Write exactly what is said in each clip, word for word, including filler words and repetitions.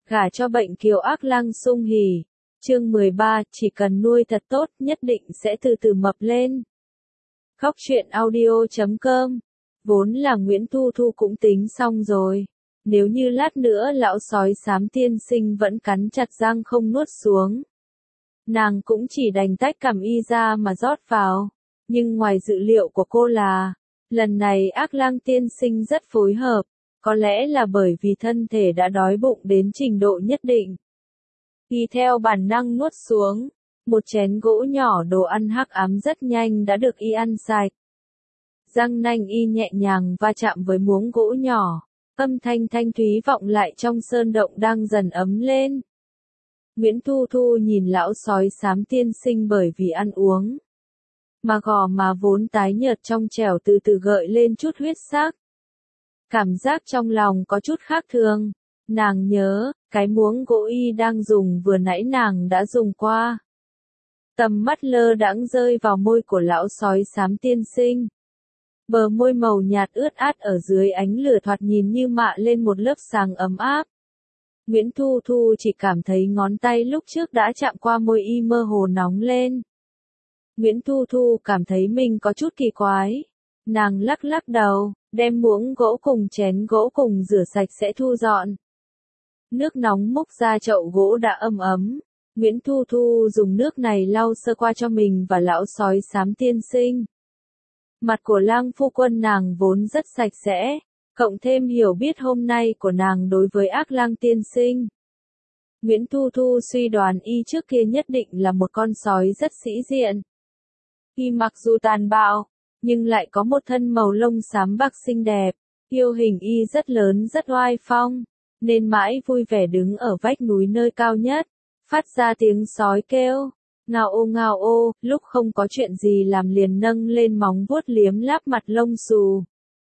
Gả cho bệnh kiều ác lăng sung hỉ. Chương mười ba, chỉ cần nuôi thật tốt, nhất định sẽ từ từ mập lên. Khóc chuyện audio chấm com. Vốn là Nguyễn Thu Thu cũng tính xong rồi. Nếu như lát nữa lão sói xám tiên sinh vẫn cắn chặt răng không nuốt xuống, nàng cũng chỉ đành tách cằm y ra mà rót vào. Nhưng ngoài dự liệu của cô là, lần này ác lang tiên sinh rất phối hợp, có lẽ là bởi vì thân thể đã đói bụng đến trình độ nhất định. Y theo bản năng nuốt xuống, một chén gỗ nhỏ đồ ăn hắc ám rất nhanh đã được y ăn sạch. Răng nanh y nhẹ nhàng va chạm với muỗng gỗ nhỏ, âm thanh thanh thúy vọng lại trong sơn động đang dần ấm lên. Nguyễn Thu Thu nhìn lão sói xám tiên sinh bởi vì ăn uống mà gò má vốn tái nhợt trong trẻo từ từ gợi lên chút huyết sắc. Cảm giác trong lòng có chút khác thường, nàng nhớ, cái muỗng gỗ y đang dùng vừa nãy nàng đã dùng qua. Tầm mắt lơ đãng rơi vào môi của lão sói xám tiên sinh. Bờ môi màu nhạt ướt át ở dưới ánh lửa thoạt nhìn như mạ lên một lớp sáng ấm áp. Nguyễn Thu Thu chỉ cảm thấy ngón tay lúc trước đã chạm qua môi y mơ hồ nóng lên. Nguyễn Thu Thu cảm thấy mình có chút kỳ quái. Nàng lắc lắc đầu, đem muỗng gỗ cùng chén gỗ cùng rửa sạch sẽ thu dọn. Nước nóng múc ra chậu gỗ đã ấm ấm. Nguyễn Thu Thu dùng nước này lau sơ qua cho mình và lão sói xám tiên sinh. Mặt của lang phu quân nàng vốn rất sạch sẽ, cộng thêm hiểu biết hôm nay của nàng đối với ác lang tiên sinh. Nguyễn Thu Thu suy đoán y trước kia nhất định là một con sói rất sĩ diện. Y mặc dù tàn bạo, nhưng lại có một thân màu lông xám bạc xinh đẹp, yêu hình y rất lớn rất oai phong, nên mãi vui vẻ đứng ở vách núi nơi cao nhất, phát ra tiếng sói kêu. Ngao ô ngao ô, lúc không có chuyện gì làm liền nâng lên móng vuốt liếm láp mặt lông xù.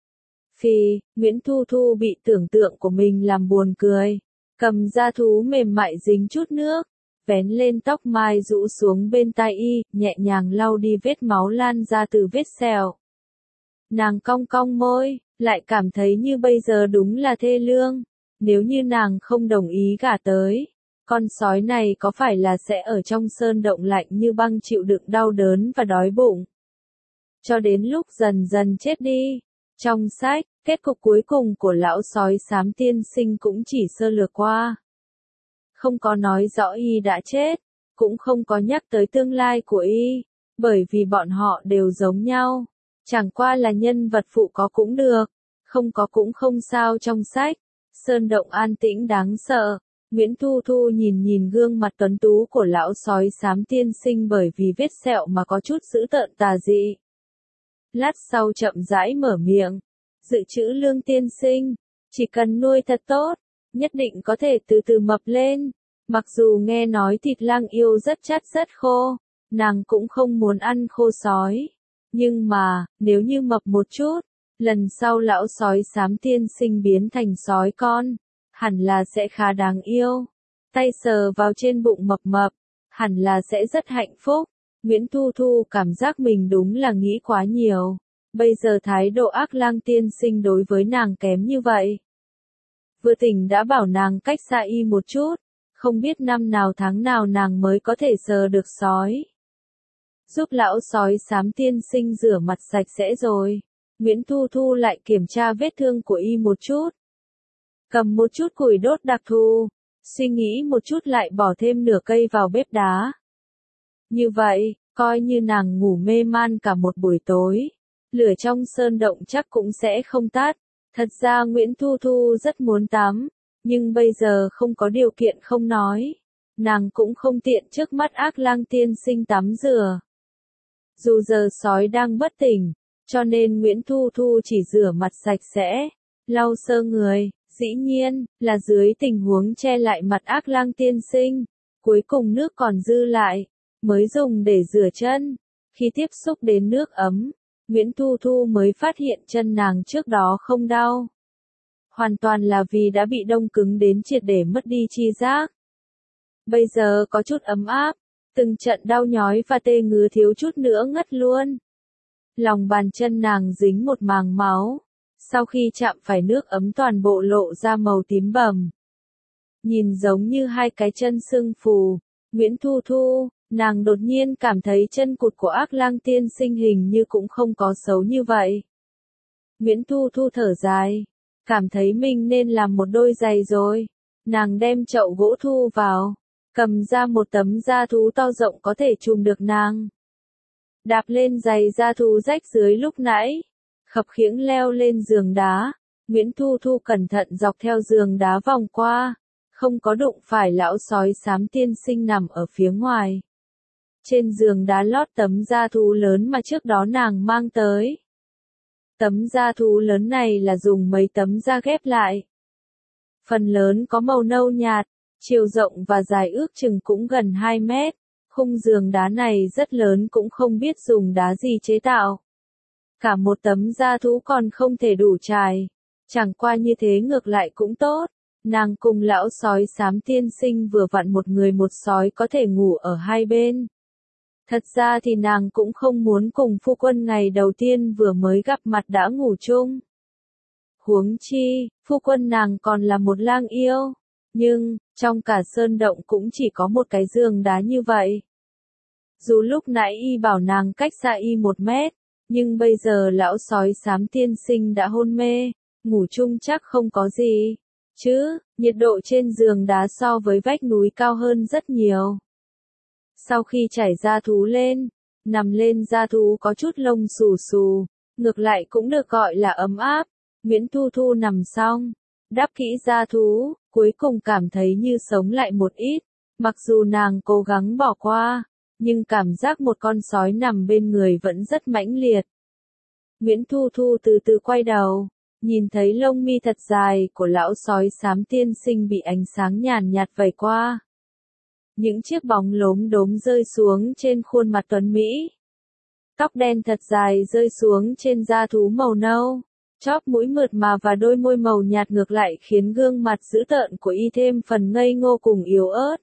Phì, Nguyễn Thu Thu bị tưởng tượng của mình làm buồn cười, cầm da thú mềm mại dính chút nước, vén lên tóc mai rũ xuống bên tai y, nhẹ nhàng lau đi vết máu lan ra từ vết sẹo. Nàng cong cong môi, lại cảm thấy như bây giờ đúng là thê lương, nếu như nàng không đồng ý gả tới. Con sói này có phải là sẽ ở trong sơn động lạnh như băng chịu đựng đau đớn và đói bụng, cho đến lúc dần dần chết đi. Trong sách, kết cục cuối cùng của lão sói xám tiên sinh cũng chỉ sơ lược qua. Không có nói rõ y đã chết, cũng không có nhắc tới tương lai của y, bởi vì bọn họ đều giống nhau. Chẳng qua là nhân vật phụ có cũng được, không có cũng không sao trong sách. Sơn động an tĩnh đáng sợ. Nguyễn Thu Thu nhìn nhìn gương mặt tuấn tú của lão sói xám tiên sinh bởi vì vết sẹo mà có chút dữ tợn tà dị. Lát sau chậm rãi mở miệng, dự trữ lương tiên sinh, chỉ cần nuôi thật tốt, nhất định có thể từ từ mập lên. Mặc dù nghe nói thịt lang yêu rất chát rất khô, nàng cũng không muốn ăn khô sói. Nhưng mà, nếu như mập một chút, lần sau lão sói xám tiên sinh biến thành sói con, hẳn là sẽ khá đáng yêu. Tay sờ vào trên bụng mập mập, hẳn là sẽ rất hạnh phúc. Nguyễn Thu Thu cảm giác mình đúng là nghĩ quá nhiều. Bây giờ thái độ ác lang tiên sinh đối với nàng kém như vậy. Vừa tỉnh đã bảo nàng cách xa y một chút, không biết năm nào tháng nào nàng mới có thể sờ được sói. Giúp lão sói xám tiên sinh rửa mặt sạch sẽ rồi. Nguyễn Thu Thu lại kiểm tra vết thương của y một chút. Cầm một chút củi đốt đặc thù, suy nghĩ một chút lại bỏ thêm nửa cây vào bếp đá. Như vậy, coi như nàng ngủ mê man cả một buổi tối, lửa trong sơn động chắc cũng sẽ không tắt. Thật ra Nguyễn Thu Thu rất muốn tắm, nhưng bây giờ không có điều kiện không nói. Nàng cũng không tiện trước mắt ác lang tiên sinh tắm rửa. Dù giờ sói đang bất tỉnh, cho nên Nguyễn Thu Thu chỉ rửa mặt sạch sẽ, lau sơ người. Dĩ nhiên, là dưới tình huống che lại mặt ác lang tiên sinh, cuối cùng nước còn dư lại, mới dùng để rửa chân. Khi tiếp xúc đến nước ấm, Nguyễn Thu Thu mới phát hiện chân nàng trước đó không đau. Hoàn toàn là vì đã bị đông cứng đến triệt để mất đi chi giác. Bây giờ có chút ấm áp, từng trận đau nhói và tê ngứa thiếu chút nữa ngất luôn. Lòng bàn chân nàng dính một màng máu. Sau khi chạm phải nước ấm toàn bộ lộ ra màu tím bầm. nhìn giống như hai cái chân sưng phù. Nguyễn Thu Thu, nàng đột nhiên cảm thấy chân cụt của Ác Lang tiên sinh hình như cũng không có xấu như vậy. Nguyễn Thu Thu thở dài, cảm thấy mình nên làm một đôi giày rồi. Nàng đem chậu gỗ thu vào, cầm ra một tấm da thú to rộng có thể trùm được nàng. Đạp lên giày da thú rách dưới lúc nãy, khập khiễng leo lên giường đá. Nguyễn Thu Thu cẩn thận dọc theo giường đá vòng qua, không có đụng phải lão sói xám tiên sinh nằm ở phía ngoài. Trên giường đá lót tấm da thú lớn mà trước đó nàng mang tới. Tấm da thú lớn này là dùng mấy tấm da ghép lại. Phần lớn có màu nâu nhạt, chiều rộng và dài ước chừng cũng gần hai mét. Khung giường đá này rất lớn cũng không biết dùng đá gì chế tạo. Cả một tấm da thú còn không thể đủ trải. Chẳng qua như thế ngược lại cũng tốt. Nàng cùng lão sói xám tiên sinh vừa vặn một người một sói có thể ngủ ở hai bên. Thật ra thì nàng cũng không muốn cùng phu quân ngày đầu tiên vừa mới gặp mặt đã ngủ chung. Huống chi, phu quân nàng còn là một lang yêu. Nhưng, trong cả sơn động cũng chỉ có một cái giường đá như vậy. Dù lúc nãy y bảo nàng cách xa y một mét, nhưng bây giờ lão sói xám tiên sinh đã hôn mê, ngủ chung chắc không có gì. Chứ, nhiệt độ trên giường đá so với vách núi cao hơn rất nhiều. Sau khi trải da thú lên, nằm lên da thú có chút lông xù xù, ngược lại cũng được gọi là ấm áp. Nguyễn Thu Thu nằm xong, đắp kỹ da thú, cuối cùng cảm thấy như sống lại một ít. Mặc dù nàng cố gắng bỏ qua, nhưng cảm giác một con sói nằm bên người vẫn rất mãnh liệt. Nguyễn Thu Thu từ từ quay đầu, nhìn thấy lông mi thật dài của lão sói xám tiên sinh bị ánh sáng nhàn nhạt vẩy qua. Những chiếc bóng lốm đốm rơi xuống trên khuôn mặt tuấn Mỹ. Tóc đen thật dài rơi xuống trên da thú màu nâu. Chóp mũi mượt mà và đôi môi màu nhạt ngược lại khiến gương mặt dữ tợn của y thêm phần ngây ngô cùng yếu ớt.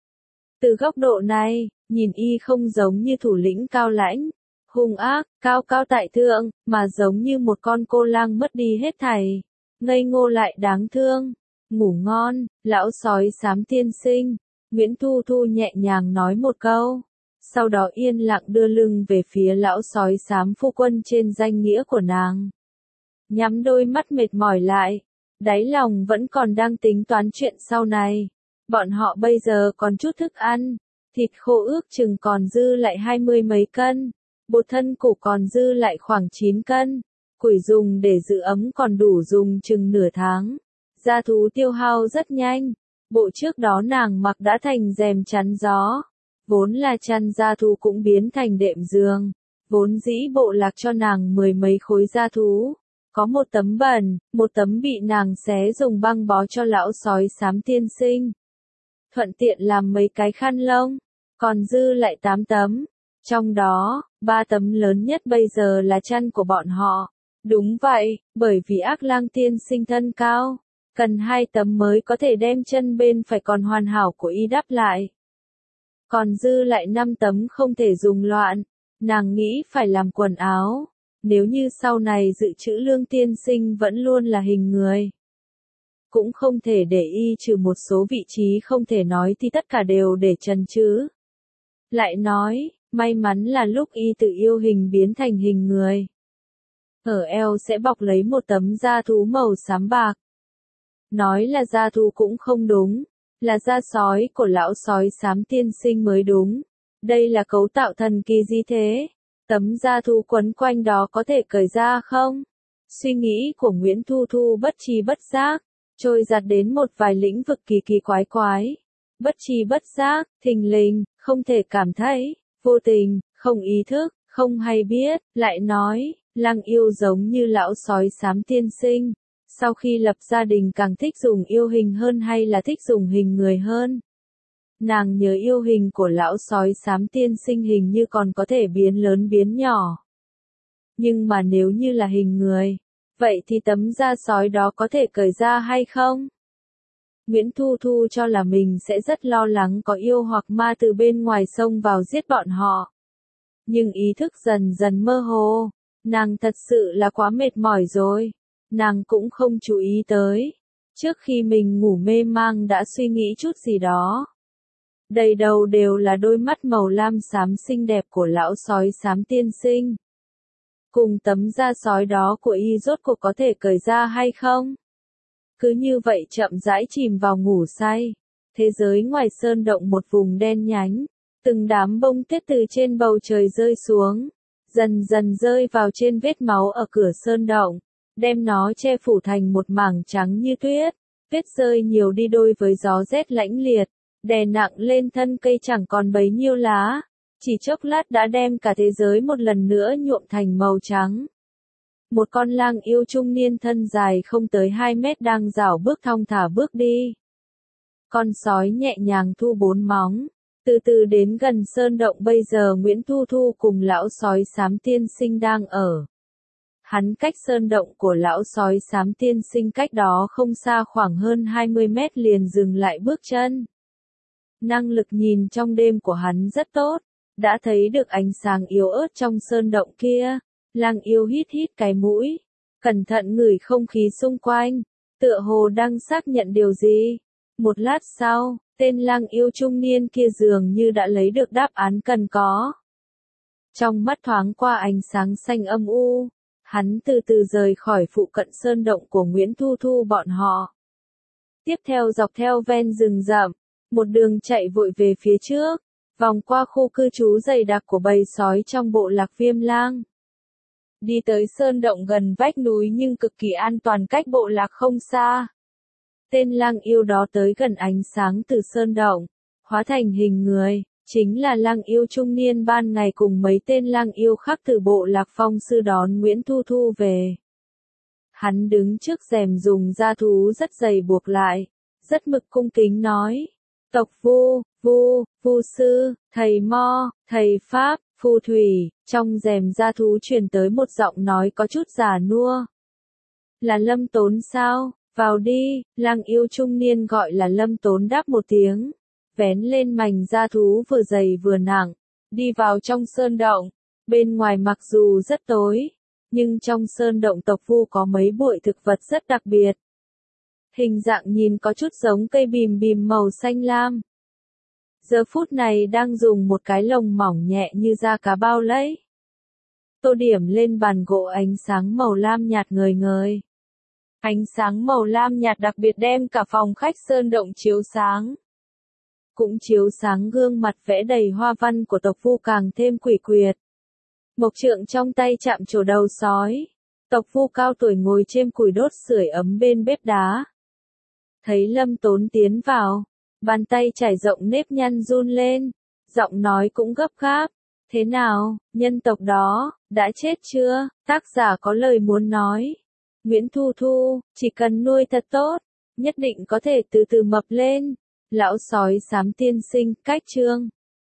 Từ góc độ này, nhìn y không giống như thủ lĩnh cao lãnh, hung ác, cao cao tại thượng, mà giống như một con cô lang mất đi hết thảy. Ngây ngô lại đáng thương. Ngủ ngon, lão sói xám tiên sinh. Nguyễn Thu Thu nhẹ nhàng nói một câu. Sau đó yên lặng đưa lưng về phía lão sói xám phu quân trên danh nghĩa của nàng. Nhắm đôi mắt mệt mỏi lại. Đáy lòng vẫn còn đang tính toán chuyện sau này. Bọn họ bây giờ còn chút thức ăn. Thịt khô ước chừng còn dư lại hai mươi mấy cân. Bột thân củ còn dư lại khoảng chín cân. Củi dùng để giữ ấm còn đủ dùng chừng nửa tháng. Da thú tiêu hao rất nhanh. Bộ trước đó nàng mặc đã thành rèm chắn gió. Vốn là chăn da thú cũng biến thành đệm giường. Vốn dĩ bộ lạc cho nàng mười mấy khối da thú. Có một tấm bẩn, một tấm bị nàng xé dùng băng bó cho lão sói xám tiên sinh. Thuận tiện làm mấy cái khăn lông. Còn dư lại tám tấm. Trong đó, ba tấm lớn nhất bây giờ là chăn của bọn họ. Đúng vậy, bởi vì Ác Lang tiên sinh thân cao. Cần hai tấm mới có thể đem chân bên phải còn hoàn hảo của y đắp lại. Còn dư lại năm tấm không thể dùng loạn. Nàng nghĩ phải làm quần áo. Nếu như sau này dự trữ lương tiên sinh vẫn luôn là hình người. Cũng không thể để y trừ một số vị trí không thể nói thì tất cả đều để trần chứ. Lại nói, may mắn là lúc y tự yêu hình biến thành hình người. Ở eo sẽ bọc lấy một tấm da thú màu xám bạc. Nói là da thú cũng không đúng, là da sói của lão sói xám tiên sinh mới đúng. Đây là cấu tạo thần kỳ gì thế? Tấm da thú quấn quanh đó có thể cởi ra không? Suy nghĩ của Nguyễn Thu Thu bất tri bất giác, trôi giặt đến một vài lĩnh vực kỳ kỳ quái quái. Bất tri bất giác, thình lình, không thể cảm thấy, vô tình, không ý thức, không hay biết, lại nói, lang yêu giống như lão sói xám tiên sinh. Sau khi lập gia đình càng thích dùng yêu hình hơn hay là thích dùng hình người hơn? Nàng nhớ yêu hình của lão sói xám tiên sinh hình như còn có thể biến lớn biến nhỏ. Nhưng mà nếu như là hình người, vậy thì tấm da sói đó có thể cởi ra hay không? Nguyễn Thu Thu cho là mình sẽ rất lo lắng có yêu hoặc ma từ bên ngoài xông vào giết bọn họ. Nhưng ý thức dần dần mơ hồ, nàng thật sự là quá mệt mỏi rồi. Nàng cũng không chú ý tới. Trước khi mình ngủ mê mang đã suy nghĩ chút gì đó. Đầy đầu đều là đôi mắt màu lam xám xinh đẹp của lão sói xám tiên sinh. Cùng tấm da sói đó của y rốt cuộc có thể cởi ra hay không? Cứ như vậy chậm rãi chìm vào ngủ say. Thế giới ngoài sơn động một vùng đen nhánh. Từng đám bông tuyết từ trên bầu trời rơi xuống. Dần dần rơi vào trên vết máu ở cửa sơn động. Đem nó che phủ thành một mảng trắng như tuyết. Tuyết rơi nhiều đi đôi với gió rét lãnh liệt. Đè nặng lên thân cây chẳng còn bấy nhiêu lá. Chỉ chốc lát đã đem cả thế giới một lần nữa nhuộm thành màu trắng. Một con lang yêu trung niên thân dài không tới hai mét đang rảo bước thong thả bước đi. Con sói nhẹ nhàng thu bốn móng, từ từ đến gần sơn động. Bây giờ Nguyễn Thu Thu cùng lão sói xám tiên sinh đang ở. Hắn cách sơn động của lão sói xám tiên sinh cách đó không xa khoảng hơn hai mươi mét liền dừng lại bước chân. Năng lực nhìn trong đêm của hắn rất tốt, đã thấy được ánh sáng yếu ớt trong sơn động kia. Lang yêu hít hít cái mũi, cẩn thận ngửi không khí xung quanh, tựa hồ đang xác nhận điều gì. Một lát sau, tên lang yêu trung niên kia dường như đã lấy được đáp án cần có. Trong mắt thoáng qua ánh sáng xanh âm u, hắn từ từ rời khỏi phụ cận sơn động của Nguyễn Thu Thu bọn họ. Tiếp theo dọc theo ven rừng rậm, một đường chạy vội về phía trước, vòng qua khu cư trú dày đặc của bầy sói trong bộ lạc Viêm Lang. Đi tới sơn động gần vách núi nhưng cực kỳ an toàn cách bộ lạc không xa. Tên lang yêu đó tới gần ánh sáng từ sơn động, hóa thành hình người, chính là lang yêu trung niên ban ngày cùng mấy tên lang yêu khác từ bộ lạc Phong Sư đón Nguyễn Thu Thu về. Hắn đứng trước rèm dùng da thú rất dày buộc lại, rất mực cung kính nói: Tộc Vu, Vu, Vu sư, thầy Mo, thầy Pháp, phù thủy. Trong rèm da thú truyền tới một giọng nói có chút già nua. Là Lâm Tốn sao? Vào đi. Lang yêu trung niên gọi là Lâm Tốn đáp một tiếng, vén lên mành da thú vừa dày vừa nặng, đi vào trong sơn động. Bên ngoài mặc dù rất tối, nhưng trong sơn động tộc Vu có mấy bụi thực vật rất đặc biệt. Hình dạng nhìn có chút giống cây bìm bìm màu xanh lam. Giờ phút này đang dùng một cái lồng mỏng nhẹ như da cá bao lấy. Tô điểm lên bàn gỗ ánh sáng màu lam nhạt ngời ngời. Ánh sáng màu lam nhạt đặc biệt đem cả phòng khách sơn động chiếu sáng. Cũng chiếu sáng gương mặt vẽ đầy hoa văn của tộc Vu càng thêm quỷ quyệt. Mộc trượng trong tay chạm trổ đầu sói. Tộc Vu cao tuổi ngồi trên củi đốt sưởi ấm bên bếp đá. Thấy Lâm Tốn tiến vào, bàn tay trải rộng nếp nhăn run lên, giọng nói cũng gấp gáp. Thế nào, nhân tộc đó, đã chết chưa? Tác giả có lời muốn nói. Nguyễn Thu Thu, chỉ cần nuôi thật tốt, nhất định có thể từ từ mập lên. Lão sói xám tiên sinh, cách chương.